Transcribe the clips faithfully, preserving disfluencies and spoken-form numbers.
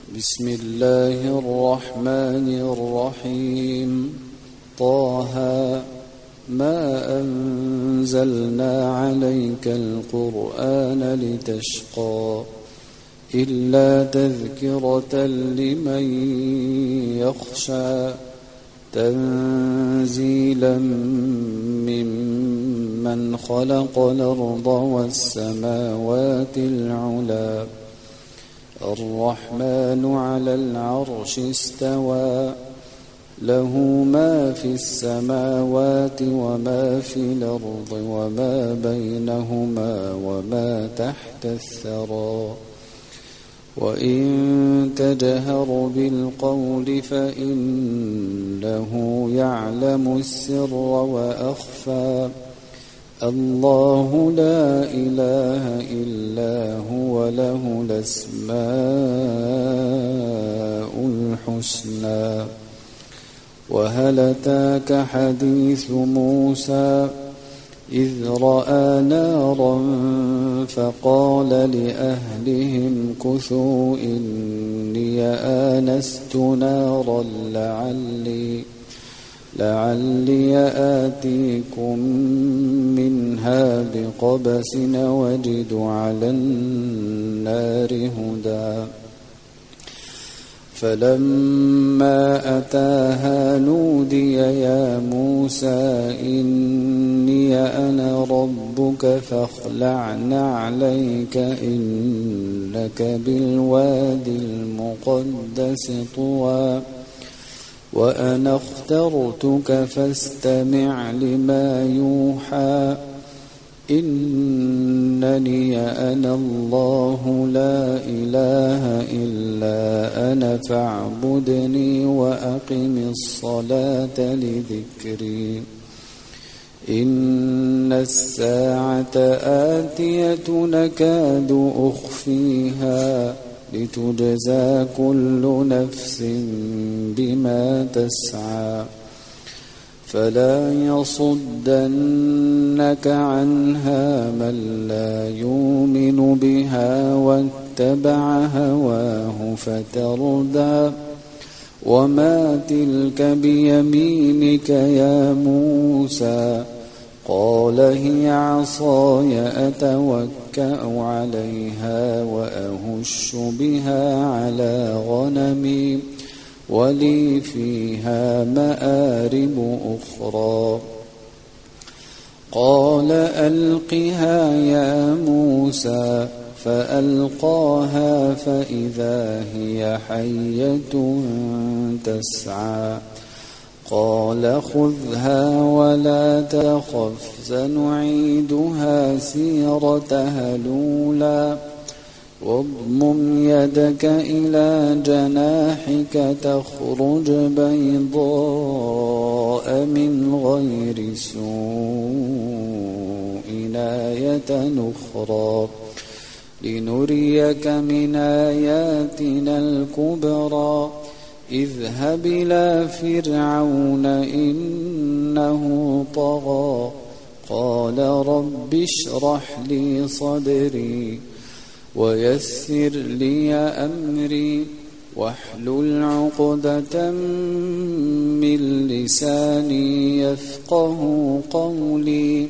بسم الله الرحمن الرحيم. طه ما أنزلنا عليك القرآن لتشقى إلا تذكرة لمن يخشى تنزيلا ممن خلق الأرض والسماوات العلى الرحمن على العرش استوى له ما في السماوات وما في الأرض وما بينهما وما تحت الثرى وإن تجهر بالقول فإنه يعلم السر وأخفى الله لا إله إلا هو له الأسماء الحسنى. وهل أتاك حديث موسى إذ رأى نارا فقال لأهلهم كثوا إني آنست نارا لعلي لعلي آتيكم منها بقبس وجد على النار هدى. فلما أتاها نودي يا موسى إني أنا ربك فاخلع نعليك إنك بالوادي المقدس طوى وأنا اخترتك فاستمع لما يوحى إنني أنا الله لا إله إلا أنا فاعبدني وأقم الصلاة لذكري إن الساعة آتية نكاد أخفيها لتجزى كل نفس بما تسعى فلا يصدنك عنها من لا يؤمن بها واتبع هواه فتردى. وما تلك بيمينك يا موسى قال هي عصاي أتوكأ عليها وأهش بها على غنمي ولي فيها مآرب أخرى. قال ألقها يا موسى فألقاها فإذا هي حية تسعى قال خذها ولا تخف سنعيدها سيرتها الأولى واضمم يدك إلى جناحك تخرج بيضاء من غير سوء آية أخرى لنريك من آياتنا الكبرى اذهب إلى فرعون إنه طغى قال رب اشرح لي صدري ويسر لي أمري واحلل عقدة من لساني يفقه قولي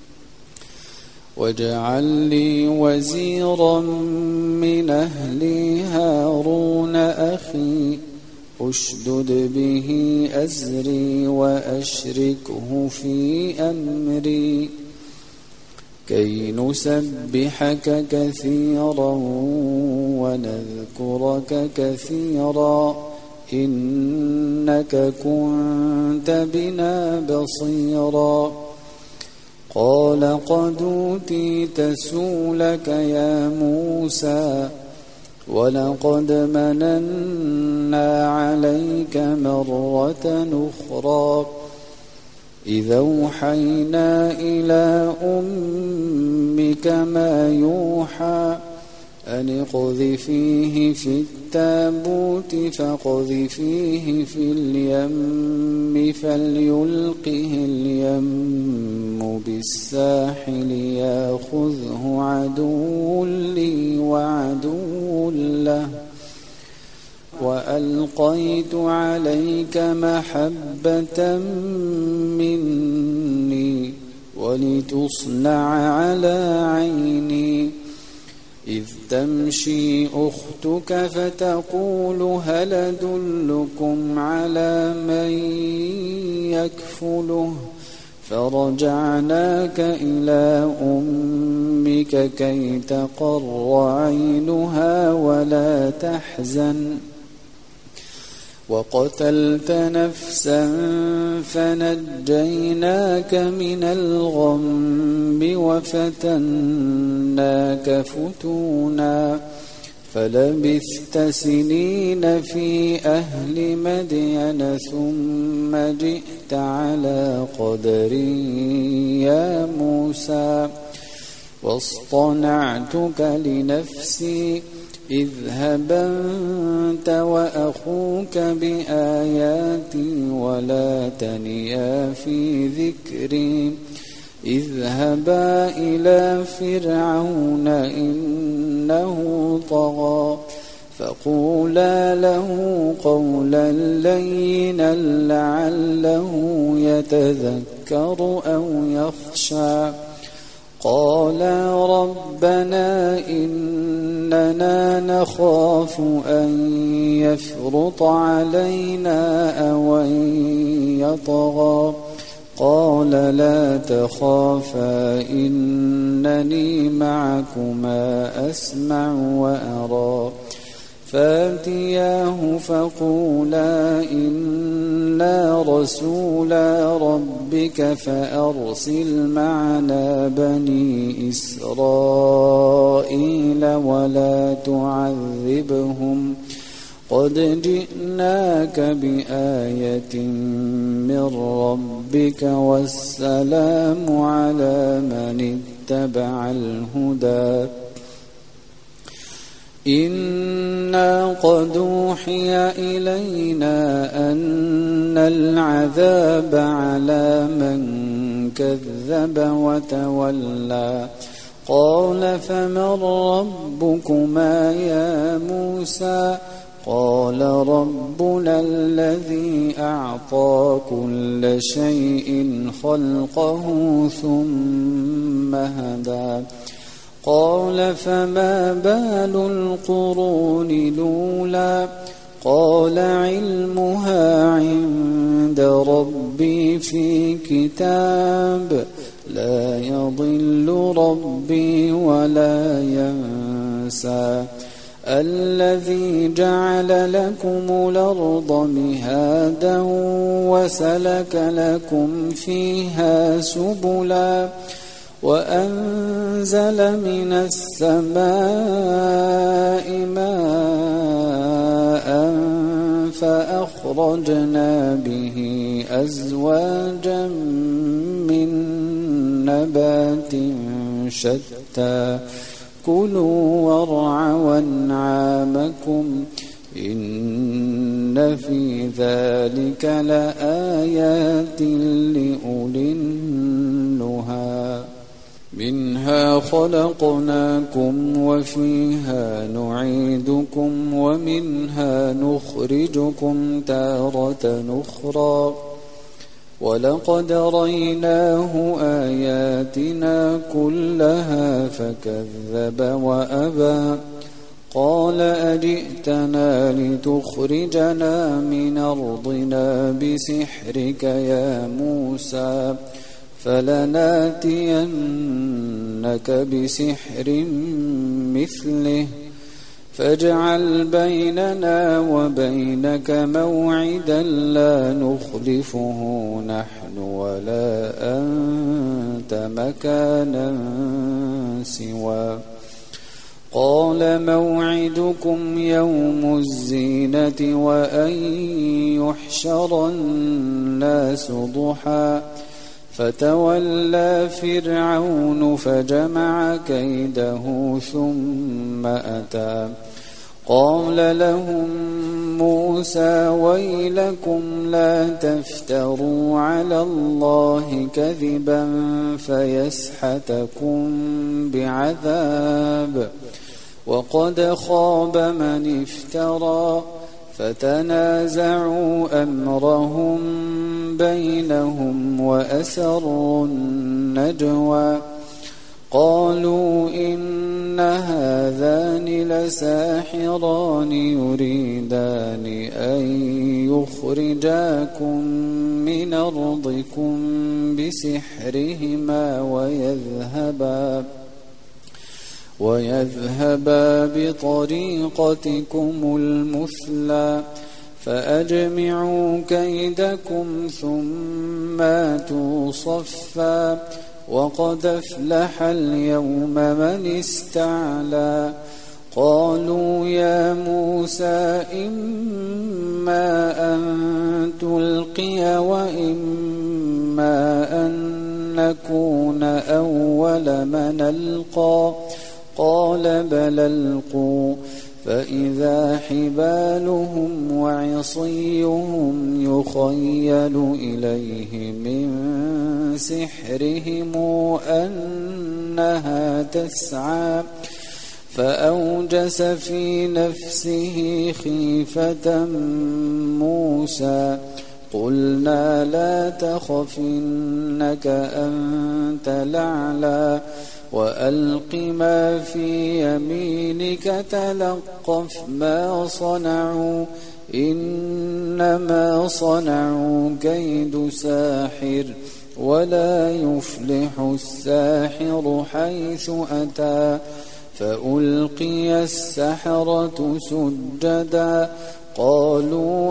واجعل لي وزيرا من أهلي هارون أخي أشدد به أزري وأشركه في أمري كي نسبحك كثيرا ونذكرك كثيرا إنك كنت بنا بصيرا. قال قد أوتيت سؤلك يا موسى ولقد مننا عليك مرة أخرى إذا أوحينا إلى أمك ما يوحى أن اقذفيه في التابوت فاقذفيه في اليم فليلقه اليم بالساحل يأخذه عدو لي وعدو له وألقيت عليك محبة مني ولتصنع على عيني إذ تمشي أختك فتقول هل أدلكم على من يكفله فرجعناك إلى أمك كي تقر عينها ولا تحزن وقتلت نفسا فنجيناك من الغم وفتناك فتونا فلبثت سنين في أهل مدين ثم جئت على قدري يا موسى واصطنعتك لنفسي اذهب أنت وأخوك بآياتي ولا تنيا في ذكري اذهبا إلى فرعون إنه طغى فقولا له قولا لينا لعله يتذكر أو يخشى قالا ربنا إننا نخاف أن يفرط علينا أو أن يطغى قال لا تخافا إنني معكما أسمع وأرى فاتياه فقولا إنا رسولا ربك فأرسل معنا بني إسرائيل ولا تعذبهم قد جئناك بآية من ربك والسلام على من اتبع الهدى إنا قد أوحي إلينا أن العذاب على من كذب وتولى قال فمن ربكما يا موسى قال ربنا الذي أعطى كل شيء خلقه ثم هدى قال فما بال القرون الأولى قال علمها عند ربي في كتاب لا يضل ربي ولا ينسى الذي جعل لكم الأرض مهادا وسلك لكم فيها سبلا وأنزل من السماء ماء فأخرجنا به أزواجا من نبات شتى كلوا وارعوا أنعامكم إن في ذلك لآيات لأولي النهى منها خلقناكم وفيها نعيدكم ومنها نخرجكم تارة أخرى ولقد ريناه آياتنا كلها فكذب وأبى قال أجئتنا لتخرجنا من أرضنا بسحرك يا موسى فلناتينك بسحر مثله فاجعل بيننا وبينك موعدا لا نخلفه نحن ولا أنت مكانا سوى قال موعدكم يوم الزينة وأن يحشر الناس ضحى فتولى فرعون فجمع كيده ثم أتى قال لهم موسى ويلكم لا تفتروا على الله كذبا فيسحتكم بعذاب وقد خاب من افترى فتنازعوا أمرهم بينهم وأسروا النجوى قالوا إن هذان لساحران يريدان أن يخرجاكم من أرضكم بسحرهما ويذهبا ويذهبا بطريقتكم المثلى فأجمعوا كيدكم ثم أتوا صفا وقد أفلح اليوم من استعلى قالوا يا موسى إما أن تلقي وإما أن نكون أول من ألقى قال بل ألقوا فإذا حبالهم وعصيهم يخيل إليه من سحرهم أنها تسعى فأوجس في نفسه خيفة موسى قلنا لا تخف إنك أنت الأعلى وألق ما في يمينك تلقف ما صنعوا إنما صنعوا كيد ساحر ولا يفلح الساحر حيث أتى فألقي السحرة سجدا قالوا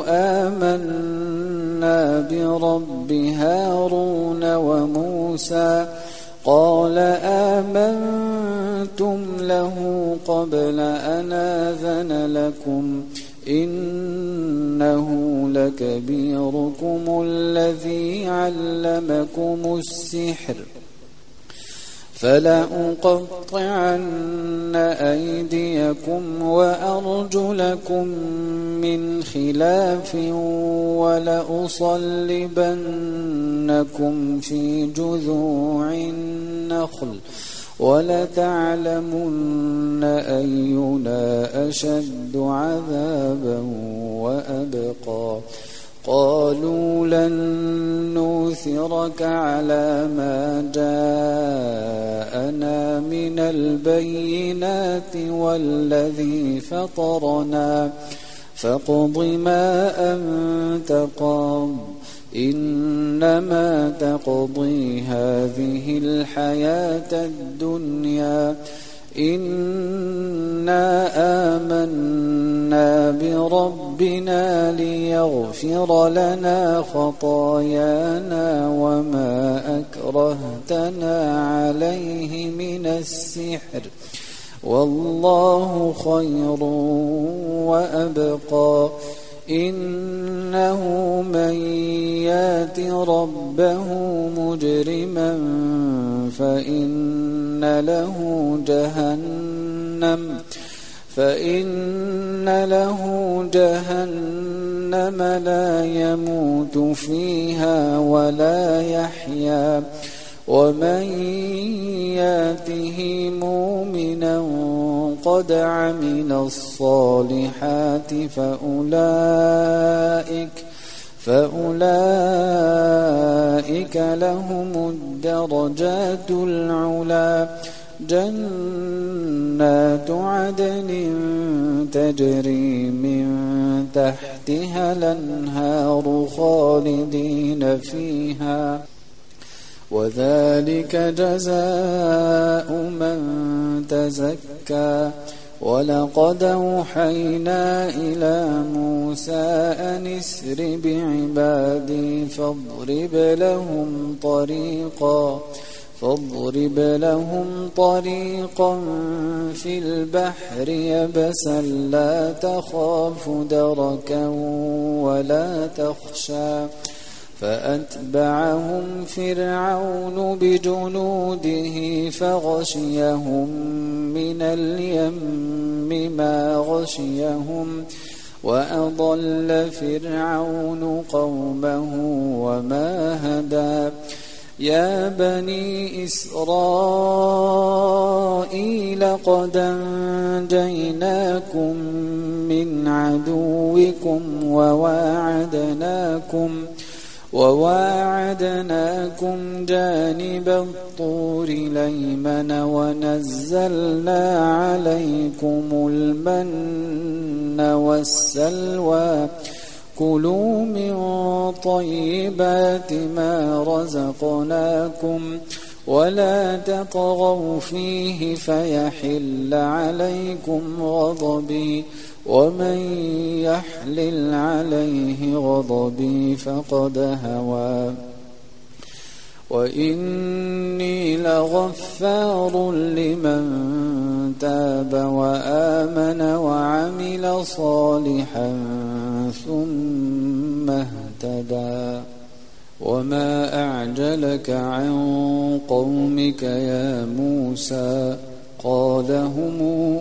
آمنا برب هارون وموسى قال آمنتم له قبل أن آذن لكم إنه لكبيركم الذي علمكم السحر فلأقطعن أيديكم وأرجلكم من خلاف ولأصلبنكم في جذوع النخل ولتعلمن أينا أشد عذابا وأبقى قالوا لن نؤثرك على ما جاءنا من البينات والذي فطرنا فاقض ما أنت قاض إنما تقضي هذه الحياة الدنيا إنا آمنا بربنا ليغفر لنا خطايانا وما أكرهتنا عليه من السحر والله خير وأبقى إنه من يات ربه مجرما فإن له جهنم فإن له جهنم لا يموت فيها ولا يحيا ومن ياته مؤمنا قد عمل الصالحات فأولئك فأولئك لهم الدرجات العلى جنات عدن تجري من تحتها الأنهار خالدين فيها وذلك جزاء من تزكى ولقد أوحينا إلى موسى أن اسر بعبادي فاضرب لهم طريقا فاضرب لهم طريقا في البحر يبسا لا تخاف دركا ولا تخشى فأتبعهم فرعون بجنوده فغشيهم من اليم ما غشيهم وأضل فرعون قومه وما هدى يا بني إسرائيل قد أنجيناكم من من عدوكم وواعدناكم وواعدناكم جانب الطور الأيمن ونزلنا عليكم المن والسلوى كلوا من طيبات ما رزقناكم ولا تطغوا فيه فيحل عليكم غضبي ومن يحلل عليه غضبي فقد هوى وإني لغفار لمن تاب وآمن وعمل صالحا ثم اهتدى وما أعجلك عن قومك يا موسى قال هم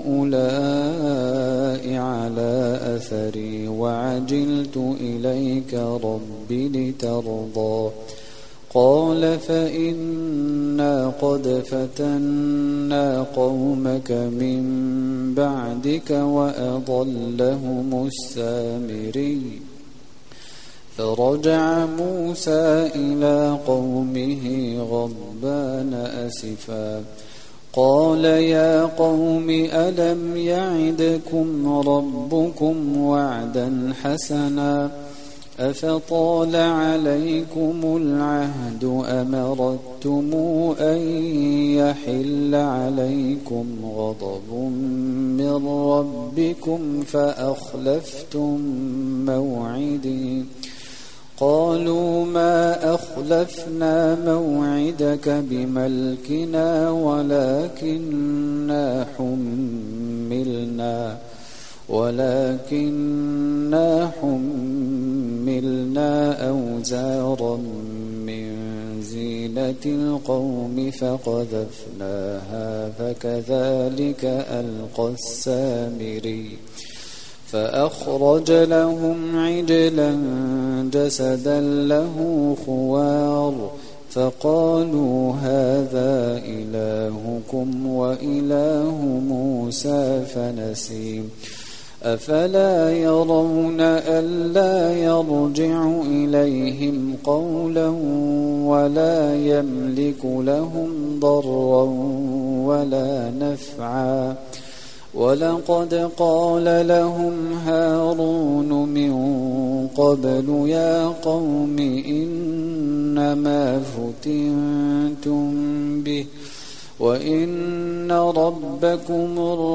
أولئك على أثري وعجلت إليك رب لترضى قال فإنا قد فتنا قومك من بعدك وأضلهم السامري فرجع موسى إلى قومه غضبان أسفا قال يا قوم ألم يعدكم ربكم وعدا حسنا أفطال عليكم العهد أم أردتم أن يحل عليكم غضب من ربكم فأخلفتم موعدي قالوا ما أخلفنا موعدك بملكنا ولكننا حملنا ولكننا حملنا أوزارا من زينة القوم فقذفناها فكذلك ألقى السامري فأخرج لهم عجلا جسدا له خوار فقالوا هذا إلهكم وإله موسى فنسي أفلا يرون ألا يرجع إليهم قولا ولا يملك لهم ضرا ولا نفعا ولقد قال لهم هارون من قبل يا قوم إنما فتنتم به وإن ربكم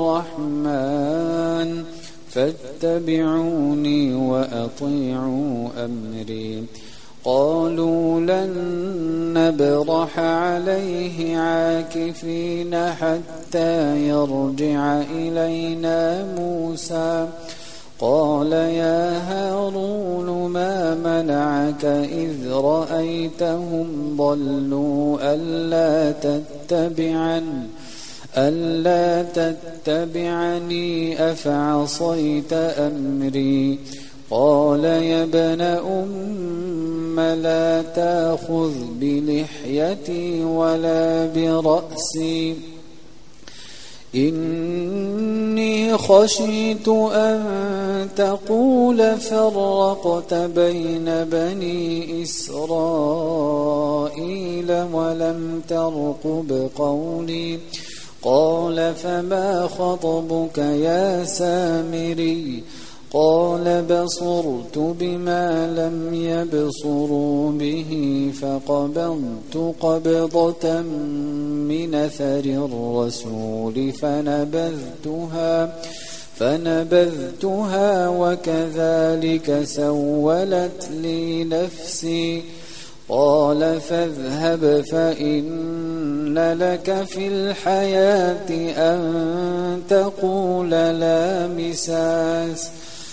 الرحمن فاتبعوني وأطيعوا أمري قالوا لن نبرح عليه عاكفين حتى يرجع إلينا موسى قال يا هارون ما منعك إذ رأيتهم ضلوا ألا تتبعن ألا تتبعني أفعصيت أمري قال يا ابن أم لا تأخذ بلحيتي ولا برأسي إني خشيت أن تقول فرقت بين بني إسرائيل ولم ترقب قولي قال فما خطبك يا سامري قال بصرت بما لم يبصروا به فقبضت قبضة من أثر الرسول فنبذتها فنبذتها وكذلك سولت لي نفسي قال فاذهب فإن لك في الحياة أن تقول لا مساس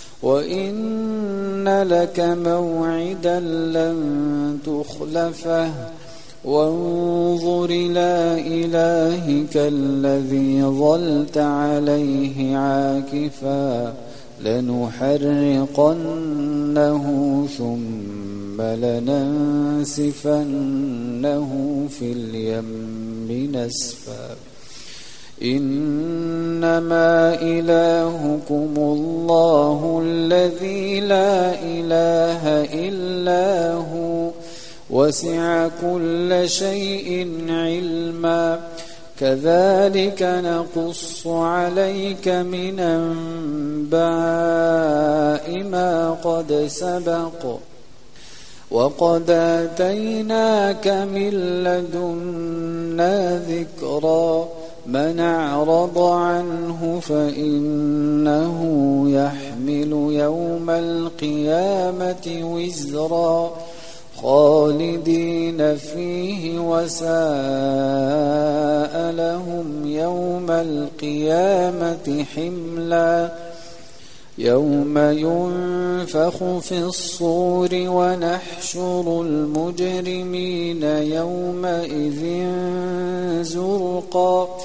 وإن لك موعدا لن تخلفه وانظر إلى إلهك الذي ظلت عليه عاكفا لنحرقنه ثم لننسفنه في اليم نسفا إنما إلهكم الله الذي لا إله إلا هو وسع كل شيء علما كذلك نقص عليك من أنباء ما قد سبق وقد آتيناك من لدنا ذكرا من أعرض عنه فإنه يحمل يوم القيامة وزرا خالدين فيه وساء لهم يوم القيامة حملا يوم ينفخ في الصور ونحشر المجرمين يومئذ زرقا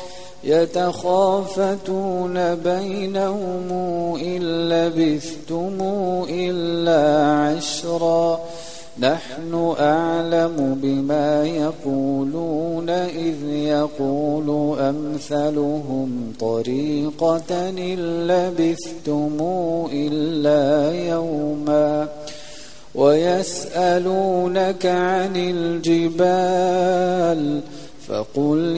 يتخافتون بينهم إن لبثتم إلا عشرا نحن أعلم بما يقولون إذ يقول أمثلهم طريقة إن لبثتم إلا يوما ويسألونك عن الجبال فقل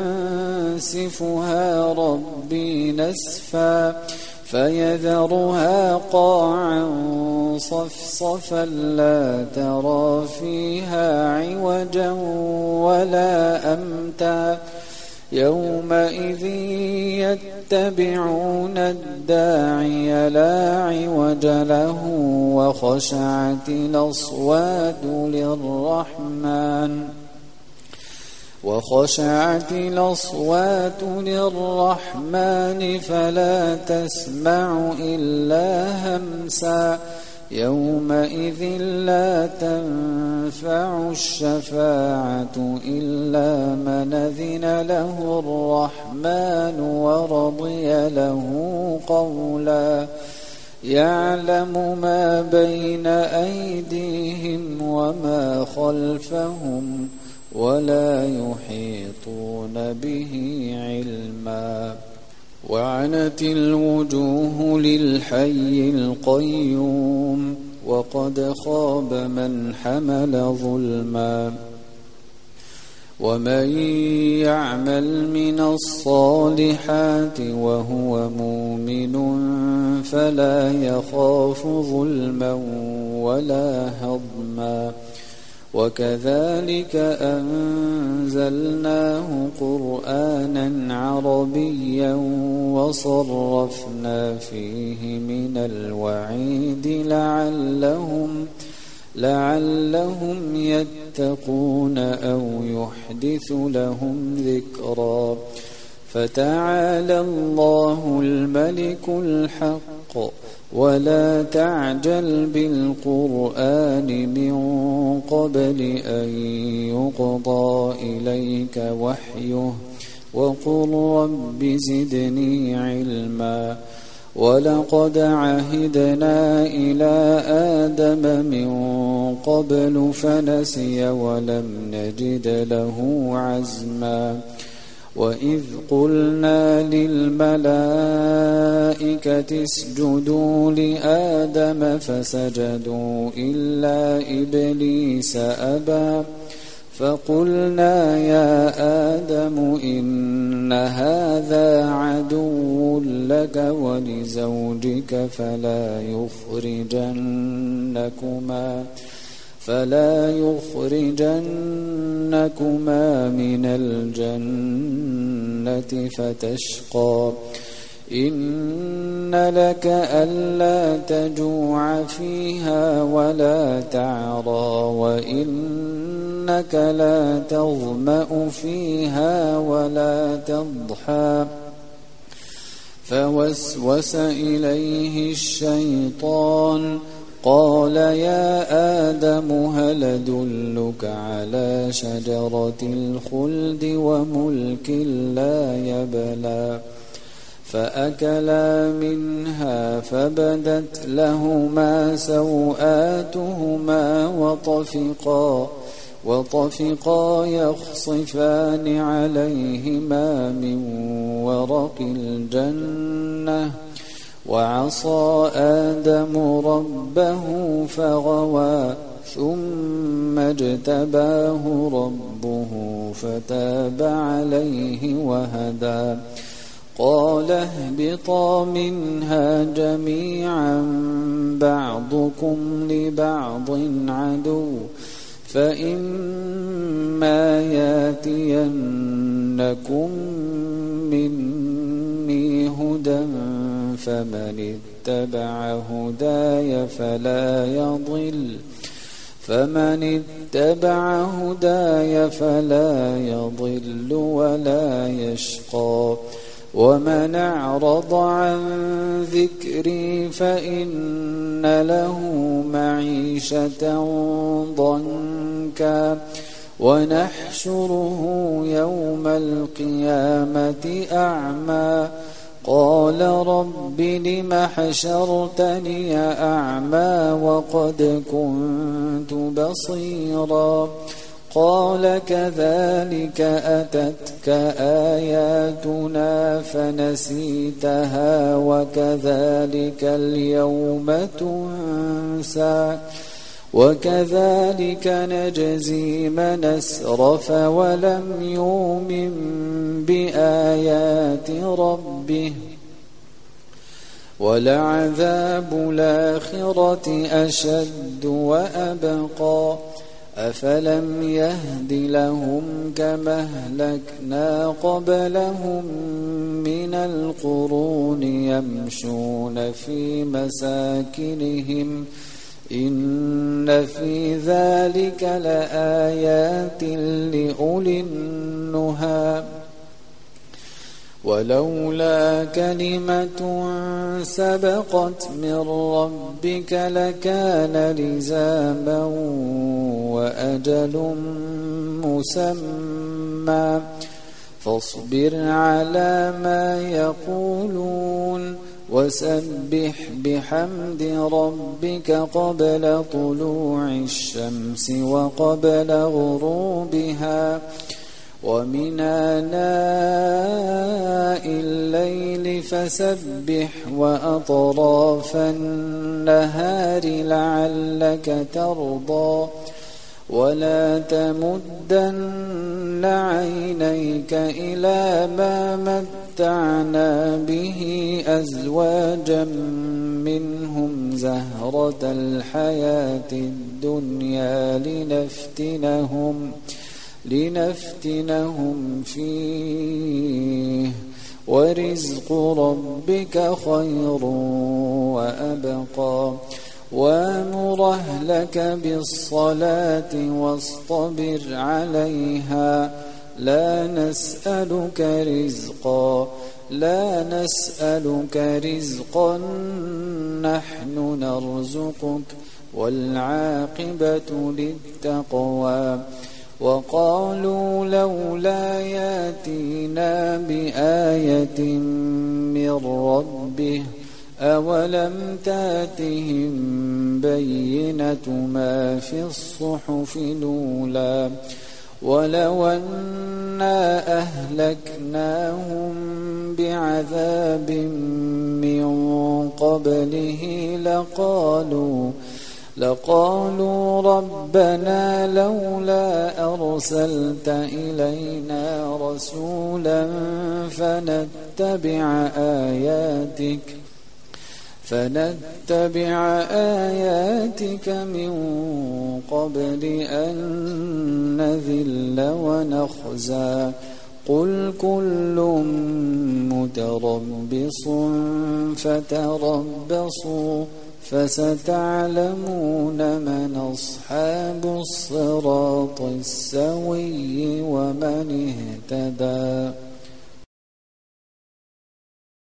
ينسفها ربي نسفا فيذرها قاعا صفصفا لا ترى فيها عوجا ولا أمتا يومئذ يتبعون الداعي لا عوج له وخشعت الأصوات للرحمن وخشعت الأصوات للرحمن فلا تسمع إلا همسا يومئذ لا تنفع الشفاعة إلا من أذن له الرحمن ورضي له قولا يعلم ما بين أيديهم وما خلفهم ولا يحيطون به علما وعنت الوجوه للحي القيوم وقد خاب من حمل ظلما ومن يعمل من الصالحات وهو مؤمن فلا يخاف ظلما ولا هضما وكذلك أنزلناه قرآنا عربيا وصرفنا فيه من الوعيد لعلهم لعلهم يتقون أو يحدث لهم ذكرا فتعالى الله الملك الحق ولا تعجل بالقرآن من قبل أن يقضى إليك وحيه وقل رب زدني علما ولقد عهدنا إلى آدم من قبل فنسي ولم نجد له عزما وإذ قلنا للملائكة اسجدوا لآدم فسجدوا إلا إبليس أبى فقلنا يا آدم إن هذا عدو لك ولزوجك فلا يخرجنكما فلا يخرجنكما من الجنة فتشقى إن لك ألا تجوع فيها ولا تعرى وإنك لا تظمأ فيها ولا تضحى فوسوس إليه الشيطان قال يا آدم هل أدلك على شجرة الخلد وملك لا يبلى فأكلا منها فبدت لهما سوآتهما وطفقا وطفقا يخصفان عليهما من ورق الجنة وعصى آدم ربه فغوى ثم اجتباه ربه فتاب عليه وهدى قال اهبطا منها جميعا بعضكم لبعض عدو فإما ياتينكم مني هدى فمن اتبع هداي فلا يضل فمن اتبع هداي فلا يضل ولا يشقى ومن أعرض عن ذكري فإن له معيشة ضنكا ونحشره يوم القيامة أعمى قال رب لم حشرتني أعمى وقد كنت بصيرا قال كذلك أتتك آياتنا فنسيتها وكذلك اليوم تنسى وكذلك نجزي من أسرف ولم يؤمن بآيات ربه ولعذاب الآخرة أشد وأبقى أفلم يهد لهم كما أهلكنا قبلهم من القرون يمشون في مساكنهم إن في ذلك لآيات لأولي النهى ولولا كلمة سبقت من ربك لكان لزاما وأجل مسمى فاصبر على ما يقولون وسبح بحمد ربك قبل طلوع الشمس وقبل غروبها ومن آناء الليل فسبح وأطراف النهار لعلك ترضى ولا تمدن عينيك إلى ما متعنا به أزواجا منهم زهرة الحياة الدنيا لنفتنهم لنفتنهم فيه ورزق ربك خير وأبقى وامر أهلك بالصلاة واصطبر عليها لا نسألك رزقا لا نسألك رزقا نحن نرزقك والعاقبة للتقوى وقالوا لولا ياتينا بآية من ربه أولم تاتهم بينة ما في الصحف الأولى ولو أنا أهلكناهم بعذاب من قبله لقالوا لقالوا ربنا لولا أرسلت إلينا رسولا فنتبع آياتك فنتبع آياتك من قبل أن نذل ونخزى قل كل متربص فتربصوا فستعلمون من أصحاب الصراط السوي ومن اهتدى.